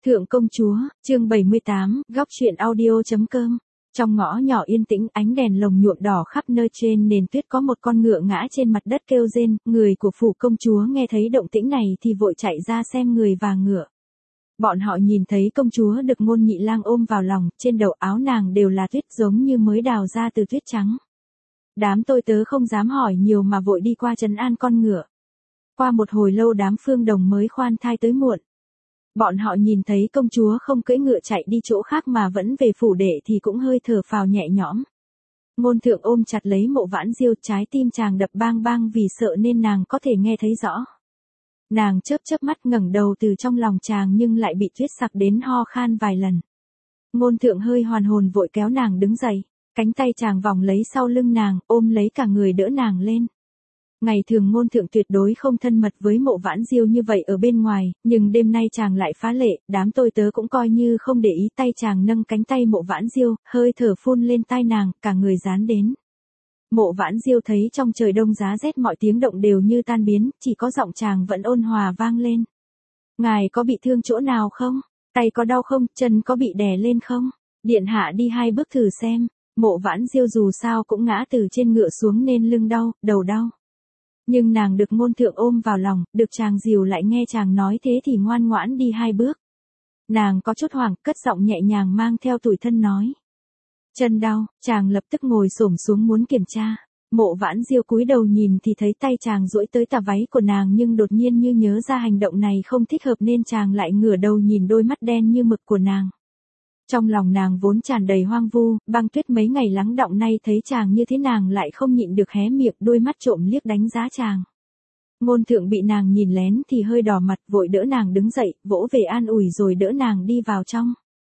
Thượng công chúa, chương 78, góc truyện audio.com. Trong ngõ nhỏ yên tĩnh, ánh đèn lồng nhuộm đỏ khắp nơi, trên nền tuyết có một con ngựa ngã trên mặt đất kêu rên. Người của phủ công chúa nghe thấy động tĩnh này thì vội chạy ra xem người và ngựa. Bọn họ nhìn thấy công chúa được Ngôn Nhị Lang ôm vào lòng, trên đầu áo nàng đều là tuyết giống như mới đào ra từ tuyết trắng. Đám tôi tớ không dám hỏi nhiều mà vội đi qua trấn an con ngựa. Qua một hồi lâu đám Phương Đồng mới khoan thai tới muộn. Bọn họ nhìn thấy công chúa không cưỡi ngựa chạy đi chỗ khác mà vẫn về phủ đệ thì cũng hơi thở phào nhẹ nhõm. Ngôn Thượng ôm chặt lấy Mộ Vãn Diêu, trái tim chàng đập bang bang vì sợ nên nàng có thể nghe thấy rõ. Nàng chớp chớp mắt ngẩng đầu từ trong lòng chàng nhưng lại bị tuyết sặc đến ho khan vài lần. Ngôn Thượng hơi hoàn hồn vội kéo nàng đứng dậy, cánh tay chàng vòng lấy sau lưng nàng, ôm lấy cả người đỡ nàng lên. Ngày thường Ngôn Thượng tuyệt đối không thân mật với Mộ Vãn Diêu như vậy ở bên ngoài, nhưng đêm nay chàng lại phá lệ, đám tôi tớ cũng coi như không để ý, tay chàng nâng cánh tay Mộ Vãn Diêu, hơi thở phun lên tai nàng, cả người dán đến. Mộ Vãn Diêu thấy trong trời đông giá rét mọi tiếng động đều như tan biến, chỉ có giọng chàng vẫn ôn hòa vang lên. Ngài có bị thương chỗ nào không? Tay có đau không? Chân có bị đè lên không? Điện hạ đi 2 bước thử xem. Mộ Vãn Diêu dù sao cũng ngã từ trên ngựa xuống nên lưng đau, đầu đau. Nhưng nàng được Ngôn Thượng ôm vào lòng, được chàng dìu lại, nghe chàng nói thế thì ngoan ngoãn đi 2 bước. Nàng có chút hoảng, cất giọng nhẹ nhàng mang theo tủi thân nói. Chân đau, chàng lập tức ngồi xổm xuống muốn kiểm tra. Mộ Vãn Diêu cúi đầu nhìn thì thấy tay chàng duỗi tới tà váy của nàng, nhưng đột nhiên như nhớ ra hành động này không thích hợp nên chàng lại ngửa đầu nhìn đôi mắt đen như mực của nàng. Trong lòng nàng vốn tràn đầy hoang vu, băng tuyết mấy ngày lắng đọng nay thấy chàng như thế nàng lại không nhịn được hé miệng, đôi mắt trộm liếc đánh giá chàng. Ngôn Thượng bị nàng nhìn lén thì hơi đỏ mặt, vội đỡ nàng đứng dậy, vỗ về an ủi rồi đỡ nàng đi vào trong.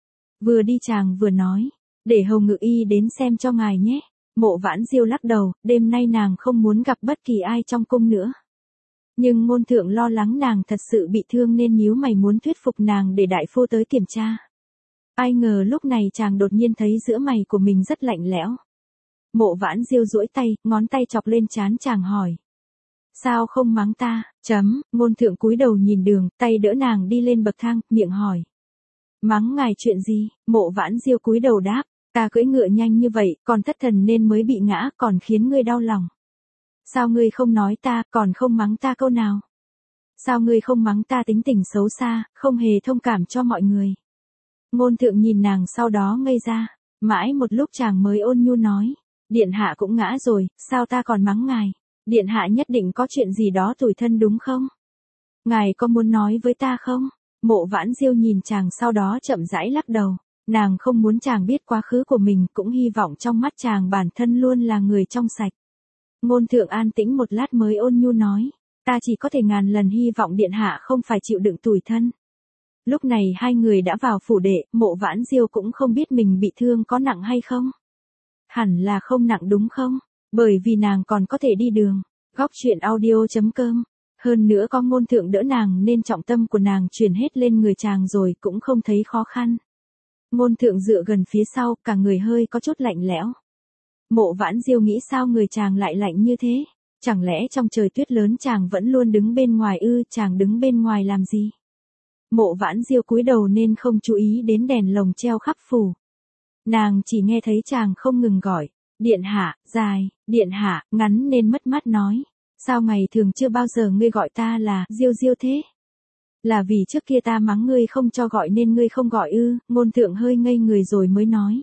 Vừa đi chàng vừa nói, để hầu ngự y đến xem cho ngài nhé. Mộ Vãn Diêu lắc đầu, đêm nay nàng không muốn gặp bất kỳ ai trong cung nữa. Nhưng Ngôn Thượng lo lắng nàng thật sự bị thương nên nhíu mày muốn thuyết phục nàng để đại phu tới kiểm tra. Ai ngờ lúc này chàng đột nhiên thấy giữa mày của mình rất lạnh lẽo. Mộ Vãn Diêu duỗi tay, ngón tay chọc lên trán chàng hỏi. Sao không mắng ta? Ngôn Thượng cúi đầu nhìn đường, tay đỡ nàng đi lên bậc thang, miệng hỏi. Mắng ngài chuyện gì? Mộ Vãn Diêu cúi đầu đáp. Ta cưỡi ngựa nhanh như vậy, còn thất thần nên mới bị ngã, còn khiến ngươi đau lòng. Sao ngươi không nói ta, còn không mắng ta câu nào? Sao ngươi không mắng ta tính tình xấu xa, không hề thông cảm cho mọi người? Ngôn Thượng nhìn nàng sau đó ngây ra, mãi một lúc chàng mới ôn nhu nói. Điện hạ cũng ngã rồi, sao ta còn mắng ngài? Điện hạ nhất định có chuyện gì đó tủi thân đúng không? Ngài có muốn nói với ta không? Mộ Vãn Diêu nhìn chàng sau đó chậm rãi lắc đầu. Nàng không muốn chàng biết quá khứ của mình, cũng hy vọng trong mắt chàng bản thân luôn là người trong sạch. Ngôn Thượng an tĩnh một lát mới ôn nhu nói. Ta chỉ có thể ngàn lần hy vọng điện hạ không phải chịu đựng tủi thân. Lúc này hai người đã vào phủ đệ, Mộ Vãn Diêu cũng không biết mình bị thương có nặng hay không. Hẳn là không nặng đúng không? Bởi vì nàng còn có thể đi đường. Góc truyện audio.com. Hơn nữa có Ngôn Thượng đỡ nàng nên trọng tâm của nàng chuyển hết lên người chàng rồi cũng không thấy khó khăn. Ngôn Thượng dựa gần phía sau, cả người hơi có chút lạnh lẽo. Mộ Vãn Diêu nghĩ sao người chàng lại lạnh như thế? Chẳng lẽ trong trời tuyết lớn chàng vẫn luôn đứng bên ngoài ư? Chàng đứng bên ngoài làm gì? Mộ Vãn Diêu cúi đầu nên không chú ý đến đèn lồng treo khắp phủ. Nàng chỉ nghe thấy chàng không ngừng gọi. Điện hạ, dài, điện hạ, ngắn nên mất mát nói. Sao ngày thường chưa bao giờ ngươi gọi ta là Diêu Diêu thế? Là vì trước kia ta mắng ngươi không cho gọi nên ngươi không gọi ư? Ngôn Thượng hơi ngây người rồi mới nói.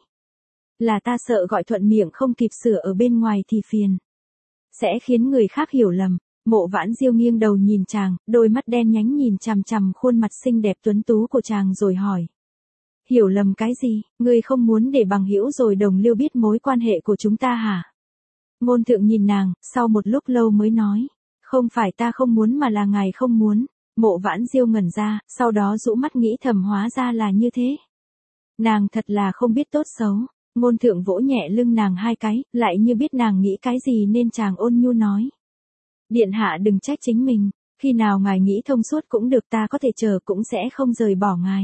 Là ta sợ gọi thuận miệng không kịp sửa ở bên ngoài thì phiền. Sẽ khiến người khác hiểu lầm. Mộ Vãn Diêu nghiêng đầu nhìn chàng, đôi mắt đen nhánh nhìn chằm chằm khuôn mặt xinh đẹp tuấn tú của chàng rồi hỏi. Hiểu lầm cái gì? Ngươi không muốn để bằng hữu rồi đồng liêu biết mối quan hệ của chúng ta hả? Ngôn Thượng nhìn nàng, sau một lúc lâu mới nói. Không phải ta không muốn mà là ngài không muốn. Mộ Vãn Diêu ngẩn ra, sau đó rũ mắt nghĩ thầm hóa ra là như thế. Nàng thật là không biết tốt xấu. Ngôn Thượng vỗ nhẹ lưng nàng 2 cái, lại như biết nàng nghĩ cái gì nên chàng ôn nhu nói. Điện hạ đừng trách chính mình, khi nào ngài nghĩ thông suốt cũng được, ta có thể chờ cũng sẽ không rời bỏ ngài.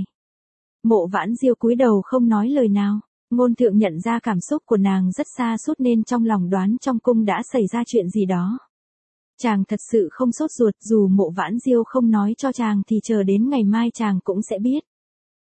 Mộ Vãn Diêu cúi đầu không nói lời nào. Ngôn Thượng nhận ra cảm xúc của nàng rất xa sút nên trong lòng đoán trong cung đã xảy ra chuyện gì đó. Chàng thật sự không sốt ruột, dù Mộ Vãn Diêu không nói cho chàng thì chờ đến ngày mai chàng cũng sẽ biết.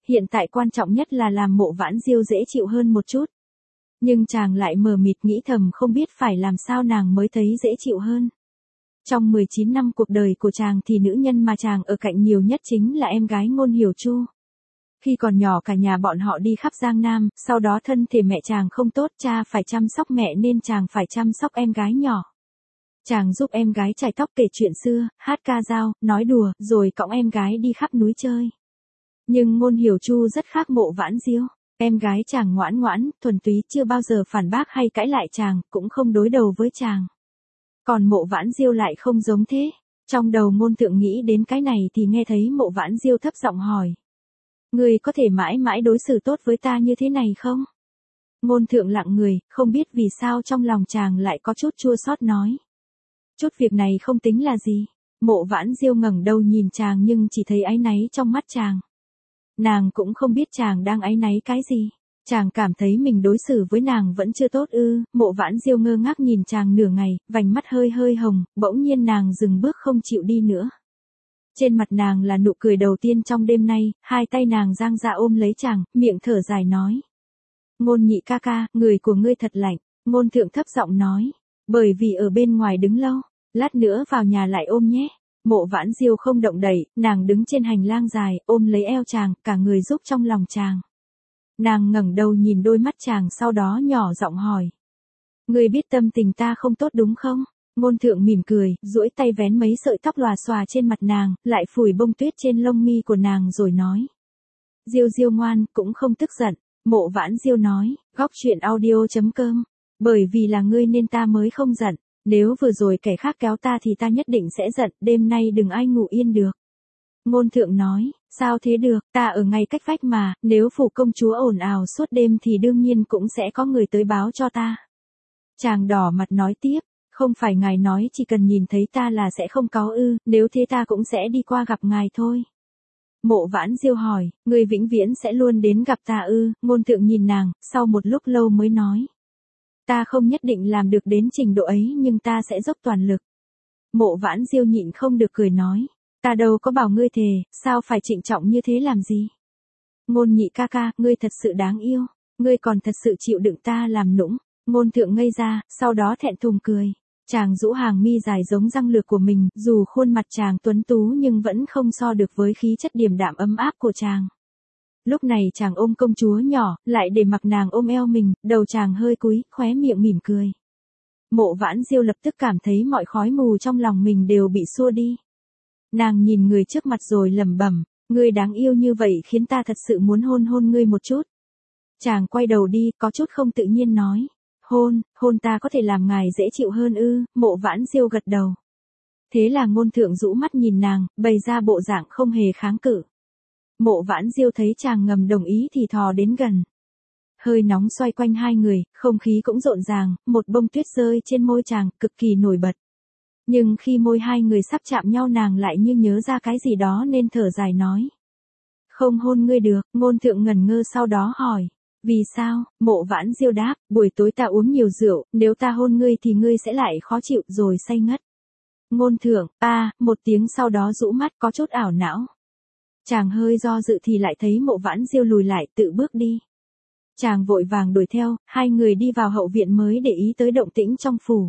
hiện tại quan trọng nhất là làm Mộ Vãn Diêu dễ chịu hơn một chút. Nhưng chàng lại mờ mịt nghĩ thầm không biết phải làm sao nàng mới thấy dễ chịu hơn. Trong 19 năm cuộc đời của chàng thì nữ nhân mà chàng ở cạnh nhiều nhất chính là em gái Ngôn Hiểu Chu. Khi còn nhỏ cả nhà bọn họ đi khắp Giang Nam, sau đó thân thể mẹ chàng không tốt, cha phải chăm sóc mẹ nên chàng phải chăm sóc em gái nhỏ. Chàng giúp em gái chải tóc kể chuyện xưa, hát ca dao, nói đùa, rồi cõng em gái đi khắp núi chơi. Nhưng Ngôn Hiểu Chu rất khác Mộ Vãn Diêu. Em gái chàng ngoãn ngoãn, thuần túy, chưa bao giờ phản bác hay cãi lại chàng, cũng không đối đầu với chàng. Còn Mộ Vãn Diêu lại không giống thế. Trong đầu Ngôn Thượng nghĩ đến cái này thì nghe thấy Mộ Vãn Diêu thấp giọng hỏi. Ngươi có thể mãi mãi đối xử tốt với ta như thế này không? Ngôn Thượng lặng người, không biết vì sao trong lòng chàng lại có chút chua xót nói. Chút việc này không tính là gì. Mộ Vãn Diêu ngẩng đầu nhìn chàng nhưng chỉ thấy áy náy trong mắt chàng. Nàng cũng không biết chàng đang áy náy cái gì. Chàng cảm thấy mình đối xử với nàng vẫn chưa tốt ư. Mộ Vãn Diêu ngơ ngác nhìn chàng nửa ngày, vành mắt hơi hơi hồng, bỗng nhiên nàng dừng bước không chịu đi nữa. Trên mặt nàng là nụ cười đầu tiên trong đêm nay, hai tay nàng dang ra ôm lấy chàng, miệng thở dài nói. Ngôn nhị ca ca, người của ngươi thật lạnh. Ngôn Thượng thấp giọng nói. Bởi vì ở bên ngoài đứng lâu, lát nữa vào nhà lại ôm nhé. Mộ Vãn Diêu không động đậy, nàng đứng trên hành lang dài, ôm lấy eo chàng, cả người giúp trong lòng chàng. Nàng ngẩng đầu nhìn đôi mắt chàng sau đó nhỏ giọng hỏi. Ngươi biết tâm tình ta không tốt đúng không? Ngôn Thượng mỉm cười, duỗi tay vén mấy sợi tóc lòa xòa trên mặt nàng, lại phủi bông tuyết trên lông mi của nàng rồi nói. Diêu Diêu ngoan, cũng không tức giận. Mộ Vãn Diêu nói, góc chuyện audio.com. Bởi vì là ngươi nên ta mới không giận. Nếu vừa rồi kẻ khác kéo ta thì ta nhất định sẽ giận, đêm nay đừng ai ngủ yên được. Ngôn Thượng nói, sao thế được, ta ở ngay cách vách mà, nếu phủ công chúa ồn ào suốt đêm thì đương nhiên cũng sẽ có người tới báo cho ta. Chàng đỏ mặt nói tiếp, không phải ngài nói chỉ cần nhìn thấy ta là sẽ không cáu ư, nếu thế ta cũng sẽ đi qua gặp ngài thôi. Mộ Vãn Diêu hỏi, ngươi vĩnh viễn sẽ luôn đến gặp ta ư? Ngôn Thượng nhìn nàng, sau một lúc lâu mới nói. Ta không nhất định làm được đến trình độ ấy nhưng ta sẽ dốc toàn lực. Mộ Vãn Diêu nhịn không được cười nói. Ta đâu có bảo ngươi thề, sao phải trịnh trọng như thế làm gì? Ngôn nhị ca ca, ngươi thật sự đáng yêu. Ngươi còn thật sự chịu đựng ta làm nũng. Ngôn Thượng ngây ra, sau đó thẹn thùng cười. Chàng rũ hàng mi dài giống răng lược của mình, dù khuôn mặt chàng tuấn tú nhưng vẫn không so được với khí chất điềm đạm ấm áp của chàng. Lúc này chàng ôm công chúa nhỏ, lại để mặc nàng ôm eo mình, đầu chàng hơi cúi, khóe miệng mỉm cười. Mộ Vãn Diêu lập tức cảm thấy mọi khói mù trong lòng mình đều bị xua đi. Nàng nhìn người trước mặt rồi lẩm bẩm, ngươi đáng yêu như vậy khiến ta thật sự muốn hôn hôn ngươi một chút. Chàng quay đầu đi, có chút không tự nhiên nói. Hôn ta có thể làm ngài dễ chịu hơn ư? Mộ Vãn Diêu gật đầu. Thế là Ngôn Thượng rũ mắt nhìn nàng, bày ra bộ dạng không hề kháng cự. Mộ Vãn Diêu thấy chàng ngầm đồng ý thì thò đến gần. Hơi nóng xoay quanh hai người, không khí cũng rộn ràng, một bông tuyết rơi trên môi chàng, cực kỳ nổi bật. Nhưng khi môi hai người sắp chạm nhau nàng lại như nhớ ra cái gì đó nên thở dài nói. Không hôn ngươi được, Ngôn Thượng ngẩn ngơ sau đó hỏi. Vì sao? Mộ Vãn Diêu đáp, buổi tối ta uống nhiều rượu, nếu ta hôn ngươi thì ngươi sẽ lại khó chịu rồi say ngất. Ngôn Thượng, một tiếng sau đó rũ mắt có chút ảo não. Chàng hơi do dự thì lại thấy Mộ Vãn Diêu lùi lại tự bước đi. Chàng vội vàng đuổi theo, hai người đi vào hậu viện mới để ý tới động tĩnh trong phủ.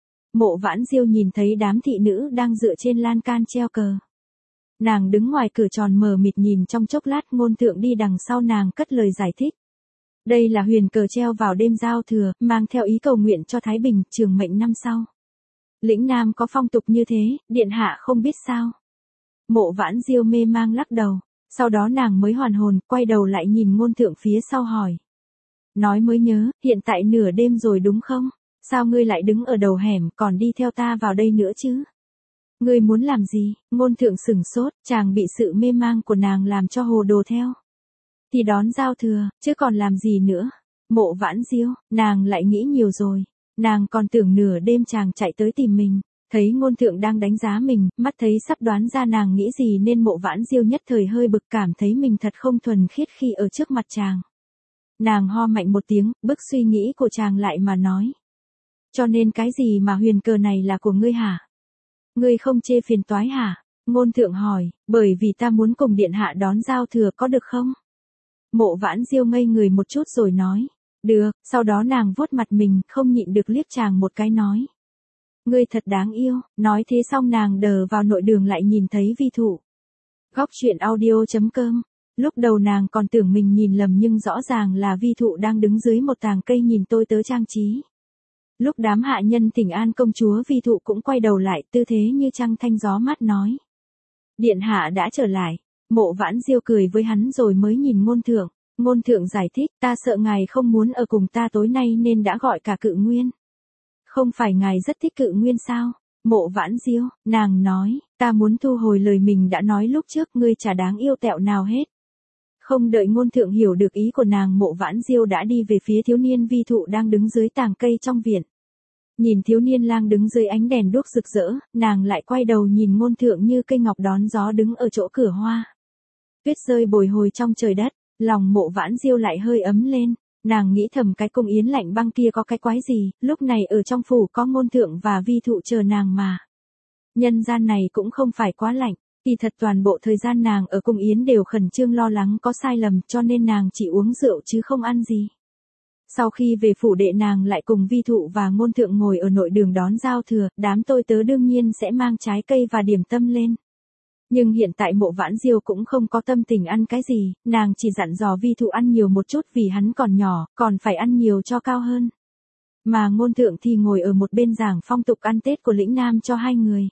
Mộ Vãn Diêu nhìn thấy đám thị nữ đang dựa trên lan can treo cờ. Nàng đứng ngoài cửa tròn mờ mịt nhìn trong chốc lát. Ngôn Thượng đi đằng sau nàng cất lời giải thích. Đây là huyền cờ treo vào đêm giao thừa, mang theo ý cầu nguyện cho Thái Bình, trường mệnh năm sau. Lĩnh Nam có phong tục như thế, điện hạ không biết sao. Mộ Vãn Diêu mê mang lắc đầu, sau đó nàng mới hoàn hồn, quay đầu lại nhìn Ngôn Thượng phía sau hỏi. Nói mới nhớ, hiện tại nửa đêm rồi đúng không? Sao ngươi lại đứng ở đầu hẻm, còn đi theo ta vào đây nữa chứ? Ngươi muốn làm gì? Ngôn Thượng sửng sốt, chàng bị sự mê mang của nàng làm cho hồ đồ theo. Thì đón giao thừa, chứ còn làm gì nữa? Mộ Vãn Diêu, nàng lại nghĩ nhiều rồi. Nàng còn tưởng nửa đêm chàng chạy tới tìm mình. Thấy Ngôn Thượng đang đánh giá mình, mắt thấy sắp đoán ra nàng nghĩ gì nên Mộ Vãn Diêu nhất thời hơi bực, cảm thấy mình thật không thuần khiết khi ở trước mặt chàng. Nàng ho mạnh một tiếng, bức suy nghĩ của chàng lại mà nói. Cho nên cái gì mà huyền cờ này là của ngươi hả? Ngươi không chê phiền toái hả? Ngôn Thượng hỏi, bởi vì ta muốn cùng điện hạ đón giao thừa có được không? Mộ Vãn Diêu ngây người một chút rồi nói. Được, sau đó nàng vuốt mặt mình, không nhịn được liếc chàng một cái nói. Ngươi thật đáng yêu, nói thế xong nàng đờ vào nội đường lại nhìn thấy Vi Thụ. Góc truyện audio.com. Lúc đầu nàng còn tưởng mình nhìn lầm nhưng rõ ràng là Vi Thụ đang đứng dưới một tàng cây nhìn tôi tớ trang trí. Lúc đám hạ nhân thỉnh an công chúa Vi Thụ cũng quay đầu lại tư thế như trăng thanh gió mát nói. Điện hạ đã trở lại. Mộ Vãn Diêu cười với hắn rồi mới nhìn ngôn thượng. Ngôn thượng giải thích, ta sợ ngài không muốn ở cùng ta tối nay nên đã gọi cả Cự Nguyên. Không phải ngài rất thích Cự Nguyên sao? Mộ Vãn Diêu, nàng nói, ta muốn thu hồi lời mình đã nói lúc trước, ngươi chả đáng yêu tẹo nào hết. Không đợi ngôn thượng hiểu được ý của nàng, Mộ Vãn Diêu đã đi về phía thiếu niên Vi Thụ đang đứng dưới tàng cây trong viện. Nhìn thiếu niên lang đứng dưới ánh đèn đuốc rực rỡ, nàng lại quay đầu nhìn ngôn thượng như cây ngọc đón gió đứng ở chỗ cửa hoa. Tuyết rơi bồi hồi trong trời đất, lòng Mộ Vãn Diêu lại hơi ấm lên. Nàng nghĩ thầm cái cung yến lạnh băng kia có cái quái gì, lúc này ở trong phủ có ngôn thượng và Vi Thụ chờ nàng mà. Nhân gian này cũng không phải quá lạnh, kỳ thật toàn bộ thời gian nàng ở cung yến đều khẩn trương lo lắng có sai lầm cho nên nàng chỉ uống rượu chứ không ăn gì. Sau khi về phủ đệ nàng lại cùng Vi Thụ và ngôn thượng ngồi ở nội đường đón giao thừa, đám tôi tớ đương nhiên sẽ mang trái cây và điểm tâm lên. Nhưng hiện tại Mộ Vãn Diêu cũng không có tâm tình ăn cái gì, nàng chỉ dặn dò Vi Thụ ăn nhiều một chút vì hắn còn nhỏ, còn phải ăn nhiều cho cao hơn. Mà ngôn thượng thì ngồi ở một bên giảng phong tục ăn Tết của lĩnh Nam cho hai người.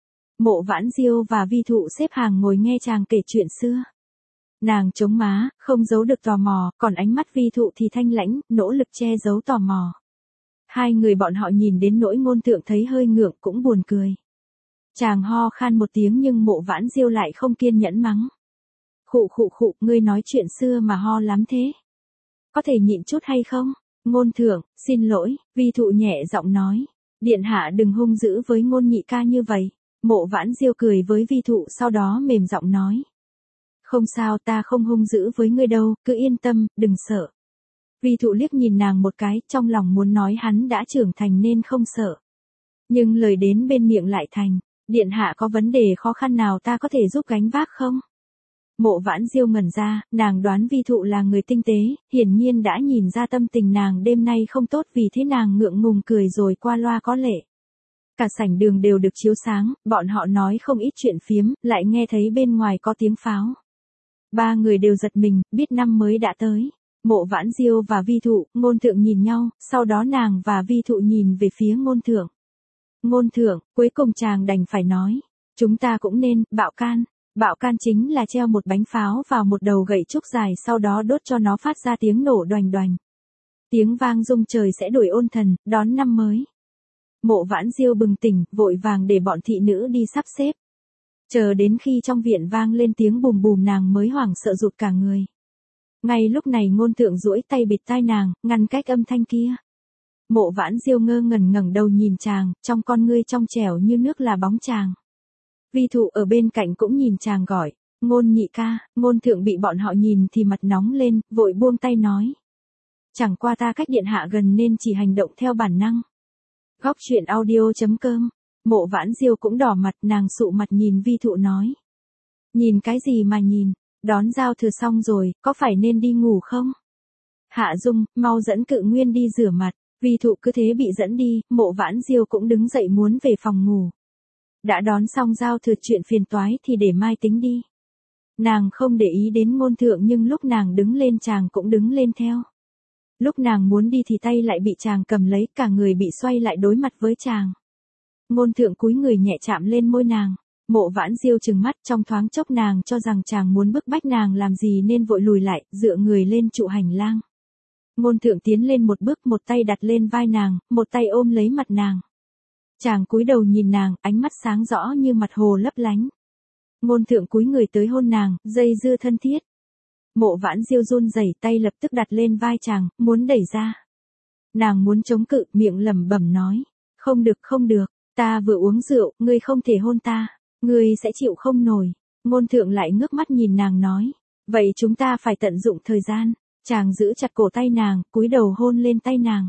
Mộ Vãn Diêu và Vi Thụ xếp hàng ngồi nghe chàng kể chuyện xưa. Nàng chống má, không giấu được tò mò, còn ánh mắt Vi Thụ thì thanh lãnh, nỗ lực che giấu tò mò. Hai người bọn họ nhìn đến nỗi ngôn thượng thấy hơi ngượng cũng buồn cười. Chàng ho khan một tiếng nhưng Mộ Vãn Diêu lại không kiên nhẫn mắng. Khụ khụ khụ, ngươi nói chuyện xưa mà ho lắm thế. Có thể nhịn chút hay không? Ngôn thượng, xin lỗi, Vi Thụ nhẹ giọng nói. Điện hạ đừng hung dữ với ngôn nhị ca như vậy. Mộ Vãn Diêu cười với Vi Thụ sau đó mềm giọng nói. Không sao, ta không hung dữ với ngươi đâu, cứ yên tâm, đừng sợ. Vi Thụ liếc nhìn nàng một cái, trong lòng muốn nói hắn đã trưởng thành nên không sợ. Nhưng lời đến bên miệng lại thành. Điện hạ có vấn đề khó khăn nào ta có thể giúp gánh vác không? Mộ Vãn Diêu ngẩn ra, nàng đoán Vi Thụ là người tinh tế, hiển nhiên đã nhìn ra tâm tình nàng đêm nay không tốt vì thế nàng ngượng ngùng cười rồi qua loa có lệ. Cả sảnh đường đều được chiếu sáng, bọn họ nói không ít chuyện phiếm, lại nghe thấy bên ngoài có tiếng pháo. Ba người đều giật mình, biết năm mới đã tới. Mộ Vãn Diêu và Vi Thụ, ngôn thượng nhìn nhau, sau đó nàng và Vi Thụ nhìn về phía ngôn thượng. Ngôn thượng, cuối cùng chàng đành phải nói. Chúng ta cũng nên, bạo can. Bạo can chính là treo một bánh pháo vào một đầu gậy trúc dài sau đó đốt cho nó phát ra tiếng nổ đoành đoành. Tiếng vang rung trời sẽ đổi ôn thần, đón năm mới. Mộ Vãn Diêu bừng tỉnh, vội vàng để bọn thị nữ đi sắp xếp. Chờ đến khi trong viện vang lên tiếng bùm bùm nàng mới hoảng sợ rụt cả người. Ngay lúc này ngôn thượng duỗi tay bịt tai nàng, ngăn cách âm thanh kia. Mộ Vãn Diêu ngơ ngẩn ngẩng đầu nhìn chàng, trong con ngươi trong trẻo như nước là bóng chàng. Vi Thụ ở bên cạnh cũng nhìn chàng gọi, ngôn nhị ca, ngôn thượng bị bọn họ nhìn thì mặt nóng lên, vội buông tay nói. Chẳng qua ta cách điện hạ gần nên chỉ hành động theo bản năng. Góc truyện audio.com. Mộ Vãn Diêu cũng đỏ mặt, nàng sụ mặt nhìn Vi Thụ nói. Nhìn cái gì mà nhìn, đón giao thừa xong rồi, có phải nên đi ngủ không? Hạ Dung, mau dẫn Cự Nguyên đi rửa mặt. Vi Thụ cứ thế bị dẫn đi, Mộ Vãn Diêu cũng đứng dậy muốn về phòng ngủ. Đã đón xong giao thừa chuyện phiền toái thì để mai tính đi. Nàng không để ý đến ngôn thượng nhưng lúc nàng đứng lên chàng cũng đứng lên theo. Lúc nàng muốn đi thì tay lại bị chàng cầm lấy, cả người bị xoay lại đối mặt với chàng. Ngôn thượng cúi người nhẹ chạm lên môi nàng. Mộ Vãn Diêu trừng mắt, trong thoáng chốc nàng cho rằng chàng muốn bức bách nàng làm gì nên vội lùi lại, dựa người lên trụ hành lang. Ngôn thượng tiến lên một bước, một tay đặt lên vai nàng, một tay ôm lấy mặt nàng. Chàng cúi đầu nhìn nàng, ánh mắt sáng rõ như mặt hồ lấp lánh. Ngôn thượng cúi người tới hôn nàng, dây dưa thân thiết. Mộ Vãn Diêu run rẩy, tay lập tức đặt lên vai chàng, muốn đẩy ra. Nàng muốn chống cự, miệng lẩm bẩm nói. Không được, không được, ta vừa uống rượu, ngươi không thể hôn ta, ngươi sẽ chịu không nổi. Ngôn thượng lại ngước mắt nhìn nàng nói. Vậy chúng ta phải tận dụng thời gian. Chàng giữ chặt cổ tay nàng, cúi đầu hôn lên tay nàng.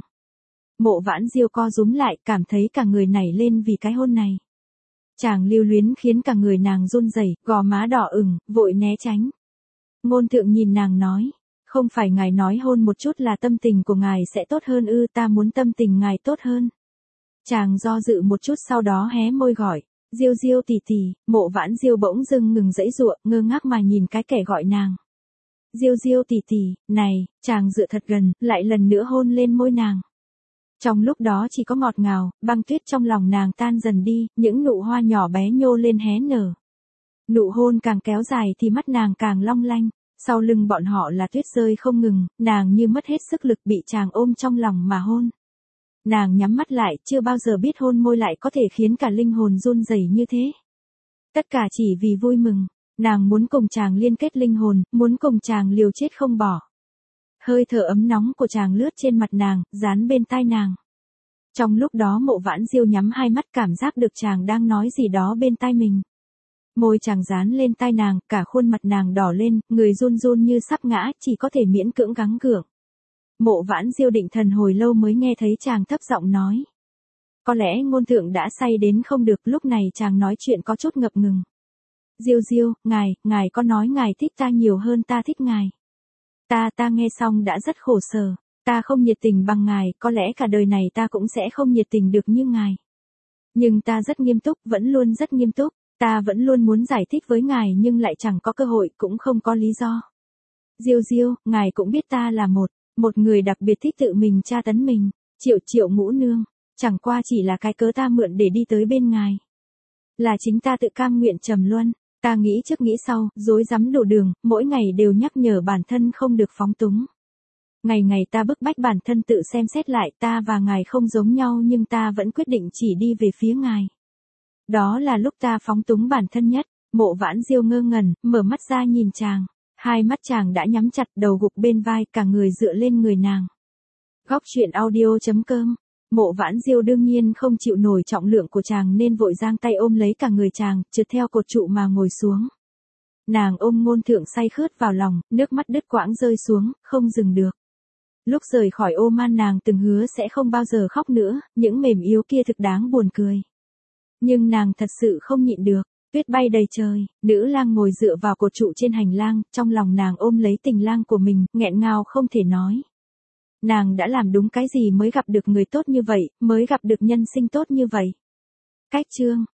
Mộ Vãn Diêu co rúm lại, cảm thấy cả người nảy lên vì cái hôn này. Chàng lưu luyến khiến cả người nàng run rẩy, gò má đỏ ửng, vội né tránh. Ngôn thượng nhìn nàng nói, Không phải ngài nói hôn một chút là tâm tình của ngài sẽ tốt hơn ư, ta muốn tâm tình ngài tốt hơn. Chàng do dự một chút sau đó hé môi gọi, Diêu Diêu tỷ tỷ. Mộ Vãn Diêu bỗng dưng ngừng giãy giụa, ngơ ngác mà nhìn cái kẻ gọi nàng. Diêu Diêu tỷ tỷ, này, chàng dựa thật gần, lại lần nữa hôn lên môi nàng. Trong lúc đó chỉ có ngọt ngào, băng tuyết trong lòng nàng tan dần đi, những nụ hoa nhỏ bé nhô lên hé nở. Nụ hôn càng kéo dài thì mắt nàng càng long lanh, sau lưng bọn họ là tuyết rơi không ngừng, nàng như mất hết sức lực bị chàng ôm trong lòng mà hôn. Nàng nhắm mắt lại, chưa bao giờ biết hôn môi lại có thể khiến cả linh hồn run rẩy như thế. Tất cả chỉ vì vui mừng, nàng muốn cùng chàng liên kết linh hồn, muốn cùng chàng liều chết không bỏ. Hơi thở ấm nóng của chàng lướt trên mặt nàng, dán bên tai nàng. Trong lúc đó Mộ Vãn Diêu nhắm hai mắt cảm giác được chàng đang nói gì đó bên tai mình. Môi chàng dán lên tai nàng, cả khuôn mặt nàng đỏ lên, người run run như sắp ngã, chỉ có thể miễn cưỡng gắng gượng. Mộ Vãn Diêu định thần hồi lâu mới nghe thấy chàng thấp giọng nói. Có lẽ ngôn thượng đã say đến không được, lúc này chàng nói chuyện có chút ngập ngừng. Diêu Diêu, ngài có nói ngài thích ta nhiều hơn ta thích ngài. Ta nghe xong đã rất khổ sở, ta không nhiệt tình bằng ngài, có lẽ cả đời này ta cũng sẽ không nhiệt tình được như ngài. Nhưng ta rất nghiêm túc, vẫn luôn rất nghiêm túc, ta vẫn luôn muốn giải thích với ngài nhưng lại chẳng có cơ hội, cũng không có lý do. Diêu Diêu, ngài cũng biết ta là một người đặc biệt thích tự mình tra tấn mình, Triệu Ngũ Nương, chẳng qua chỉ là cái cớ ta mượn để đi tới bên ngài. Là chính ta tự cam nguyện trầm luân, ta nghĩ trước nghĩ sau, rối rắm đủ đường, mỗi ngày đều nhắc nhở bản thân không được phóng túng. Ngày ngày ta bức bách bản thân tự xem xét lại, ta và ngài không giống nhau nhưng ta vẫn quyết định chỉ đi về phía ngài. Đó là lúc ta phóng túng bản thân nhất. Mộ Vãn Diêu ngơ ngẩn, mở mắt ra nhìn chàng. Hai mắt chàng đã nhắm chặt, đầu gục bên vai, cả người dựa lên người nàng. Góc truyện audio.com. Mộ Vãn Diêu đương nhiên không chịu nổi trọng lượng của chàng nên vội giang tay ôm lấy cả người chàng, trượt theo cột trụ mà ngồi xuống. Nàng ôm ngôn thượng say khướt vào lòng, nước mắt đứt quãng rơi xuống, không dừng được. Lúc rời khỏi ô man nàng từng hứa sẽ không bao giờ khóc nữa, những mềm yếu kia thực đáng buồn cười. Nhưng nàng thật sự không nhịn được, tuyết bay đầy trời, nữ lang ngồi dựa vào cột trụ trên hành lang, trong lòng nàng ôm lấy tình lang của mình, nghẹn ngào không thể nói. Nàng đã làm đúng cái gì mới gặp được người tốt như vậy, mới gặp được nhân sinh tốt như vậy. Cách chương